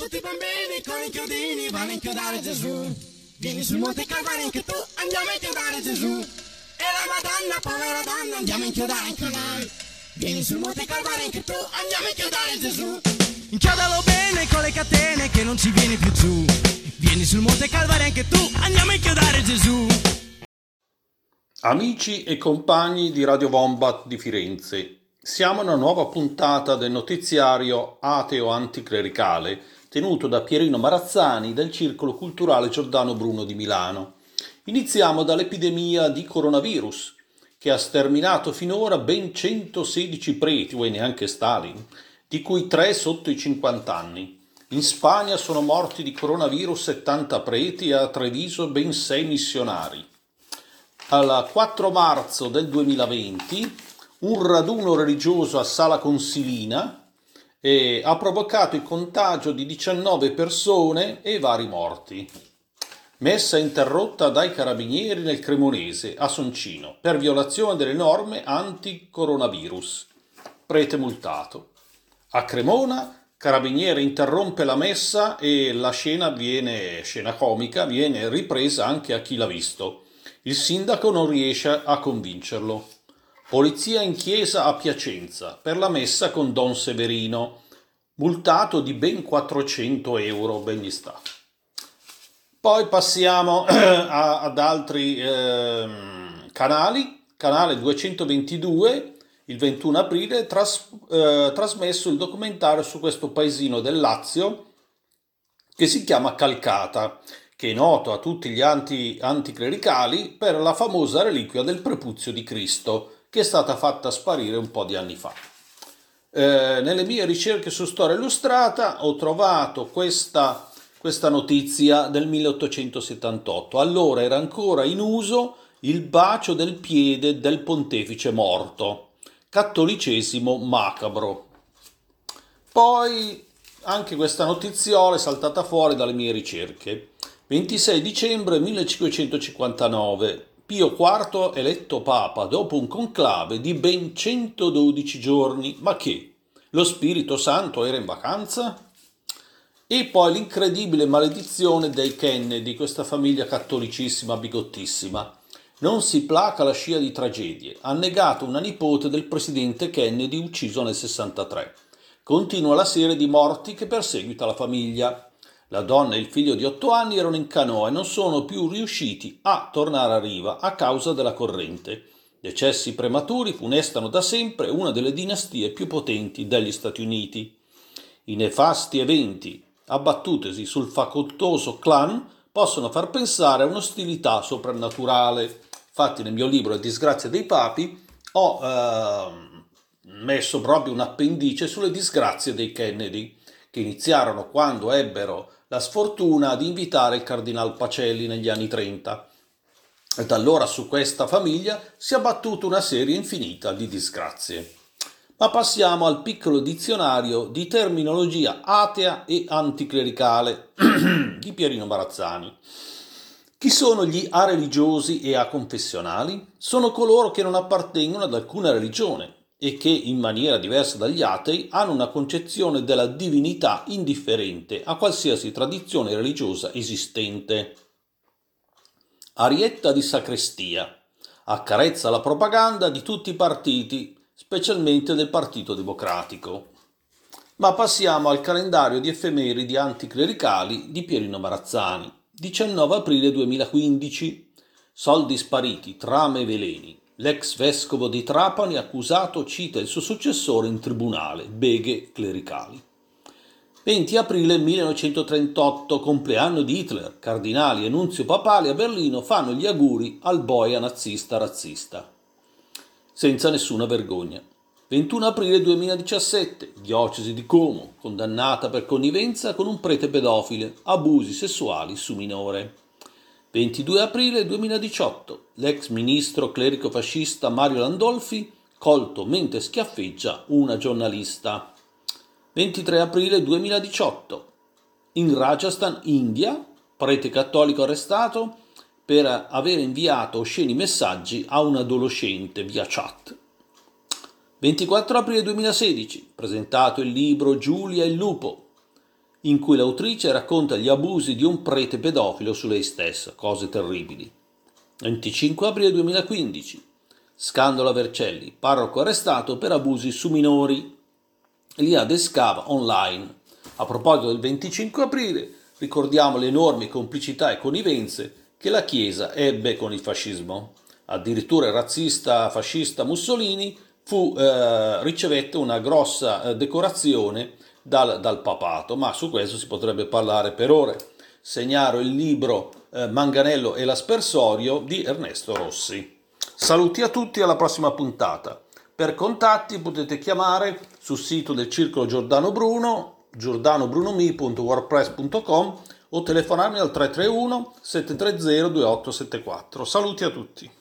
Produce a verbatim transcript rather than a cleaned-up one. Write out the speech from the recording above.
tutti i bambini con i chiodini vanno a inchiodare Gesù. Vieni sul Monte Calvario anche tu, andiamo a inchiodare Gesù. E la Madonna, povera donna, andiamo a inchiodare anche noi. Vieni sul Monte Calvario anche tu, andiamo a inchiodare Gesù. Inchiodalo bene con le catene che non ci vieni più giù. Vieni sul Monte Calvario anche tu, andiamo a inchiodare Gesù. Amici e compagni di Radio Wombat di Firenze, siamo a una nuova puntata del notiziario ateo anticlericale tenuto da Pierino Marazzani del Circolo Culturale Giordano Bruno di Milano. Iniziamo dall'epidemia di coronavirus che ha sterminato finora ben centosedici preti, e neanche Stalin, di cui tre sotto i cinquanta anni. In Spagna sono morti di coronavirus settanta preti e a Treviso ben sei missionari. Al quattro marzo del duemilaventi un raduno religioso a Sala Consilina eh, ha provocato il contagio di diciannove persone e vari morti. Messa interrotta dai carabinieri nel Cremonese, a Soncino, per violazione delle norme anti-coronavirus. Prete multato. A Cremona, carabiniere interrompe la messa e la scena viene, scena comica, viene ripresa anche a chi l'ha visto. Il sindaco non riesce a convincerlo. Polizia in chiesa a Piacenza per la messa con Don Severino, multato di ben quattrocento euro, ben gli sta. Poi passiamo a, ad altri eh, canali. Canale duecentoventidue, il ventuno aprile, tras, eh, trasmesso il documentario su questo paesino del Lazio che si chiama Calcata, che è noto a tutti gli anti, anticlericali per la famosa reliquia del prepuzio di Cristo, che è stata fatta sparire un po' di anni fa. Eh, nelle mie ricerche su storia illustrata ho trovato questa, questa notizia del milleottocentosettantotto. Allora era ancora in uso il bacio del piede del pontefice morto, cattolicesimo macabro. Poi anche questa notiziola è saltata fuori dalle mie ricerche. ventisei dicembre millecinquecentocinquantanove, Pio quarto eletto papa dopo un conclave di ben centododici giorni. Ma che? Lo Spirito Santo era in vacanza? E poi l'incredibile maledizione dei Kennedy, questa famiglia cattolicissima bigottissima. Non si placa la scia di tragedie. Ha negato una nipote del presidente Kennedy ucciso nel sessantatré. Continua la serie di morti che perseguita la famiglia. La donna e il figlio di otto anni erano in canoa e non sono più riusciti a tornare a riva a causa della corrente. Decessi prematuri funestano da sempre una delle dinastie più potenti degli Stati Uniti. I nefasti eventi abbattutesi sul facoltoso clan possono far pensare a un'ostilità soprannaturale. Infatti nel mio libro Le disgrazie dei papi ho eh, messo proprio un appendice sulle disgrazie dei Kennedy, che iniziarono quando ebbero la sfortuna di invitare il cardinal Pacelli negli anni trenta. E da allora su questa famiglia si è abbattuta una serie infinita di disgrazie. Ma passiamo al piccolo dizionario di terminologia atea e anticlericale di Pierino Marazzani. Chi sono gli areligiosi e aconfessionali? Sono coloro che non appartengono ad alcuna religione e che, in maniera diversa dagli atei, hanno una concezione della divinità indifferente a qualsiasi tradizione religiosa esistente. Arietta di sacrestia. Accarezza la propaganda di tutti i partiti, specialmente del Partito Democratico. Ma passiamo al calendario di effemeridi anticlericali di Pierino Marazzani. diciannove aprile duemilaquindici. Soldi spariti, trame e veleni. L'ex vescovo di Trapani accusato cita il suo successore in tribunale, beghe clericali. venti aprile millenovecentotrentotto, compleanno di Hitler, cardinali e nunzio papale a Berlino fanno gli auguri al boia nazista razzista. Senza nessuna vergogna. ventuno aprile duemiladiciassette, diocesi di Como, condannata per connivenza con un prete pedofile, abusi sessuali su minore. ventidue aprile duemiladiciotto, l'ex ministro clerico fascista Mario Landolfi colto mentre schiaffeggia una giornalista. ventitré aprile duemiladiciotto, in Rajasthan, India, prete cattolico arrestato per aver inviato osceni messaggi a un adolescente via chat. ventiquattro aprile duemilasedici, presentato il libro Giulia e il lupo. in cui l'autrice racconta gli abusi di un prete pedofilo su lei stessa, cose terribili. venticinque aprile duemilaquindici. Scandalo a Vercelli, parroco arrestato per abusi su minori. Lia Descava online. A proposito del venticinque aprile, ricordiamo le enormi complicità e connivenze che la Chiesa ebbe con il fascismo. Addirittura il razzista fascista Mussolini fu, eh, ricevette una grossa eh, decorazione dal, dal papato, ma su questo si potrebbe parlare per ore. Segnalo il libro eh, Manganello e l'aspersorio di Ernesto Rossi. Saluti a tutti, alla prossima puntata. Per contatti potete chiamare sul sito del Circolo Giordano Bruno, giordanobrunomi punto wordpress punto com, o telefonarmi al tre tre uno sette tre zero due otto sette quattro. Saluti a tutti.